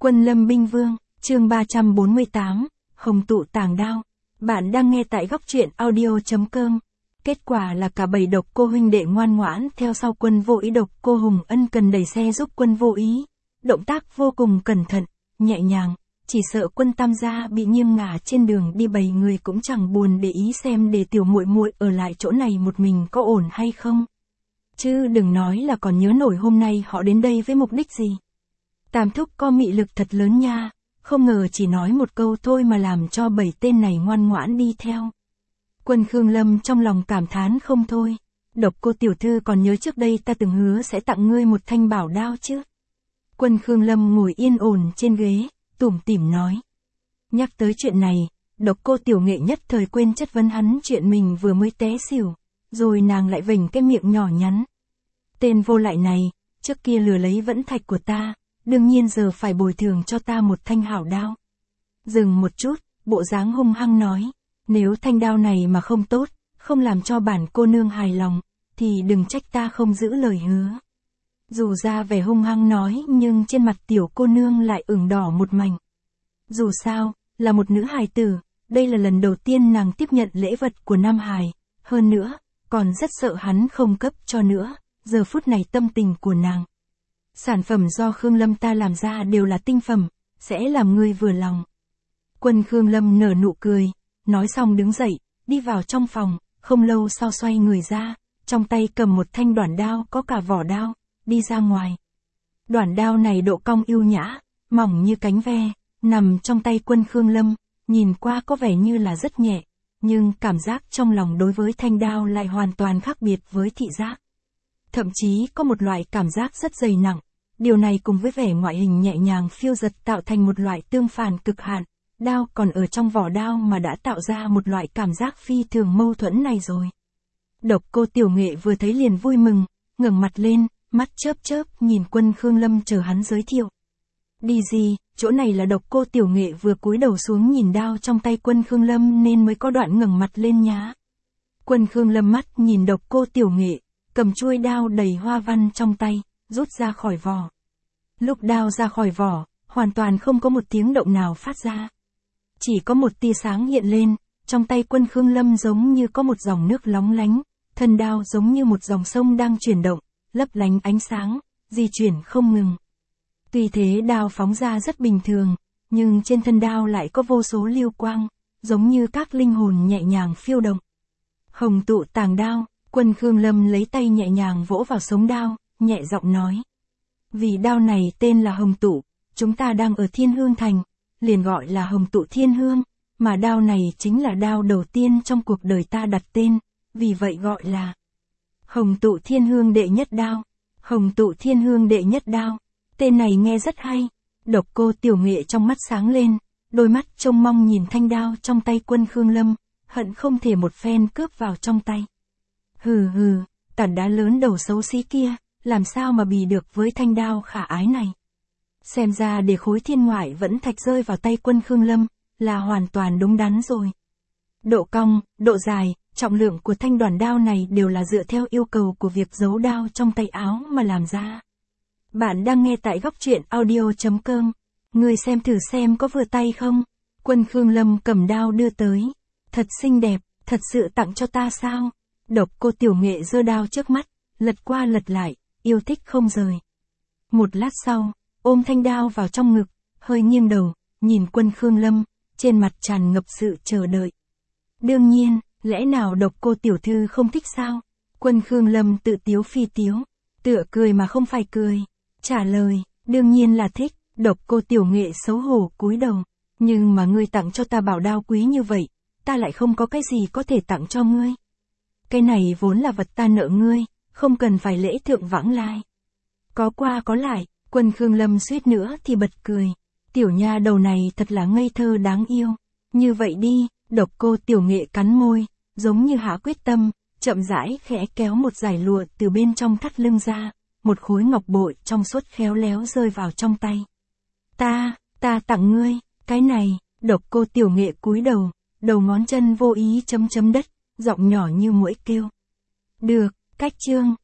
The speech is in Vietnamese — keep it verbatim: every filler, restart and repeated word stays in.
Quân Lâm Binh Vương, chương ba trăm bốn mươi tám, Hồng Tụ Tàng Đao. Bạn đang nghe tại góc truyện audio.com. Kết quả là cả bảy độc cô huynh đệ ngoan ngoãn theo sau Quân Vô Ý. Độc cô Hùng Ân cần đẩy xe giúp Quân Vô Ý. Động tác vô cùng cẩn thận, nhẹ nhàng, chỉ sợ Quân Tam gia bị nghiêng ngả trên đường đi, bảy người cũng chẳng buồn để ý xem để tiểu muội muội ở lại chỗ này một mình có ổn hay không. Chứ đừng nói là còn nhớ nổi hôm nay họ đến đây với mục đích gì. Tam thúc có mị lực thật lớn nha, không ngờ chỉ nói một câu thôi mà làm cho bảy tên này ngoan ngoãn đi theo. Quân Khương Lâm trong lòng cảm thán không thôi. Độc cô tiểu thư còn nhớ trước đây ta từng hứa sẽ tặng ngươi một thanh bảo đao chứ? Quân Khương Lâm ngồi yên ổn trên ghế, tủm tỉm nói. Nhắc tới chuyện này, độc cô tiểu nghệ nhất thời quên chất vấn hắn chuyện mình vừa mới té xỉu, rồi nàng lại vểnh cái miệng nhỏ nhắn. Tên vô lại này, trước kia lừa lấy vẫn thạch của ta, đương nhiên giờ phải bồi thường cho ta một thanh hảo đao. Dừng một chút, bộ dáng hung hăng nói, nếu thanh đao này mà không tốt, không làm cho bản cô nương hài lòng, thì đừng trách ta không giữ lời hứa. Dù ra vẻ hung hăng nói nhưng trên mặt tiểu cô nương lại ửng đỏ một mảnh. Dù sao, là một nữ hài tử, đây là lần đầu tiên nàng tiếp nhận lễ vật của Nam Hải, hơn nữa, còn rất sợ hắn không cấp cho nữa, giờ phút này tâm tình của nàng. Sản phẩm do Khương Lâm ta làm ra đều là tinh phẩm, sẽ làm ngươi vừa lòng. Quân Khương Lâm nở nụ cười, nói xong đứng dậy, đi vào trong phòng, không lâu sau xoay người ra, trong tay cầm một thanh đoản đao có cả vỏ đao, đi ra ngoài. Đoản đao này độ cong yêu nhã, mỏng như cánh ve, nằm trong tay Quân Khương Lâm, nhìn qua có vẻ như là rất nhẹ, nhưng cảm giác trong lòng đối với thanh đao lại hoàn toàn khác biệt với thị giác. Thậm chí có một loại cảm giác rất dày nặng, điều này cùng với vẻ ngoại hình nhẹ nhàng phiêu dật tạo thành một loại tương phản cực hạn, đao còn ở trong vỏ đao mà đã tạo ra một loại cảm giác phi thường mâu thuẫn này rồi. Độc cô tiểu nghệ vừa thấy liền vui mừng, ngẩng mặt lên, mắt chớp chớp nhìn Quân Khương Lâm chờ hắn giới thiệu. Đi gì, chỗ này là độc cô tiểu nghệ vừa cúi đầu xuống nhìn đao trong tay Quân Khương Lâm nên mới có đoạn ngẩng mặt lên nhá. Quân Khương Lâm mắt nhìn độc cô tiểu nghệ, cầm chuôi đao đầy hoa văn trong tay, rút ra khỏi vỏ. Lúc đao ra khỏi vỏ, hoàn toàn không có một tiếng động nào phát ra. Chỉ có một tia sáng hiện lên, trong tay Quân Khương Lâm giống như có một dòng nước lóng lánh, thân đao giống như một dòng sông đang chuyển động, lấp lánh ánh sáng, di chuyển không ngừng. Tuy thế đao phóng ra rất bình thường, nhưng trên thân đao lại có vô số lưu quang, giống như các linh hồn nhẹ nhàng phiêu động. Hồng Tụ Tàng Đao. Quân Khương Lâm lấy tay nhẹ nhàng vỗ vào sống đao, nhẹ giọng nói. Vì đao này tên là Hồng Tụ, chúng ta đang ở Thiên Hương Thành, liền gọi là Hồng Tụ Thiên Hương, mà đao này chính là đao đầu tiên trong cuộc đời ta đặt tên, vì vậy gọi là Hồng Tụ Thiên Hương đệ nhất đao. Hồng Tụ Thiên Hương đệ nhất đao, tên này nghe rất hay. Độc cô tiểu nghệ trong mắt sáng lên, đôi mắt trông mong nhìn thanh đao trong tay Quân Khương Lâm, hận không thể một phen cướp vào trong tay. Hừ hừ, tảng đá lớn đầu xấu xí kia, làm sao mà bì được với thanh đao khả ái này. Xem ra để khối thiên ngoại vẫn thạch rơi vào tay Quân Khương Lâm, là hoàn toàn đúng đắn rồi. Độ cong, độ dài, trọng lượng của thanh đoản đao này đều là dựa theo yêu cầu của việc giấu đao trong tay áo mà làm ra. Bạn đang nghe tại góc truyện audio.com. Người xem thử xem có vừa tay không? Quân Khương Lâm cầm đao đưa tới. Thật xinh đẹp, thật sự tặng cho ta sao? Độc cô tiểu nghệ giơ đao trước mắt, lật qua lật lại, yêu thích không rời. Một lát sau, ôm thanh đao vào trong ngực, hơi nghiêng đầu, nhìn Quân Khương Lâm, trên mặt tràn ngập sự chờ đợi. Đương nhiên, lẽ nào độc cô tiểu thư không thích sao? Quân Khương Lâm tự tiếu phi tiếu, tựa cười mà không phải cười, trả lời, đương nhiên là thích. Độc cô tiểu nghệ xấu hổ cúi đầu, nhưng mà ngươi tặng cho ta bảo đao quý như vậy, ta lại không có cái gì có thể tặng cho ngươi. Cái này vốn là vật ta nợ ngươi, không cần phải lễ thượng vãng lai. Có qua có lại, Quân Khương Lâm suýt nữa thì bật cười. Tiểu nha đầu này thật là ngây thơ đáng yêu. Như vậy đi, độc cô tiểu nghệ cắn môi, giống như hạ quyết tâm, chậm rãi khẽ kéo một dải lụa từ bên trong thắt lưng ra, một khối ngọc bội trong suốt khéo léo rơi vào trong tay. Ta, ta tặng ngươi, cái này, độc cô tiểu nghệ cúi đầu, đầu ngón chân vô ý chấm chấm đất, giọng nhỏ như muỗi kêu. Được, cách chương.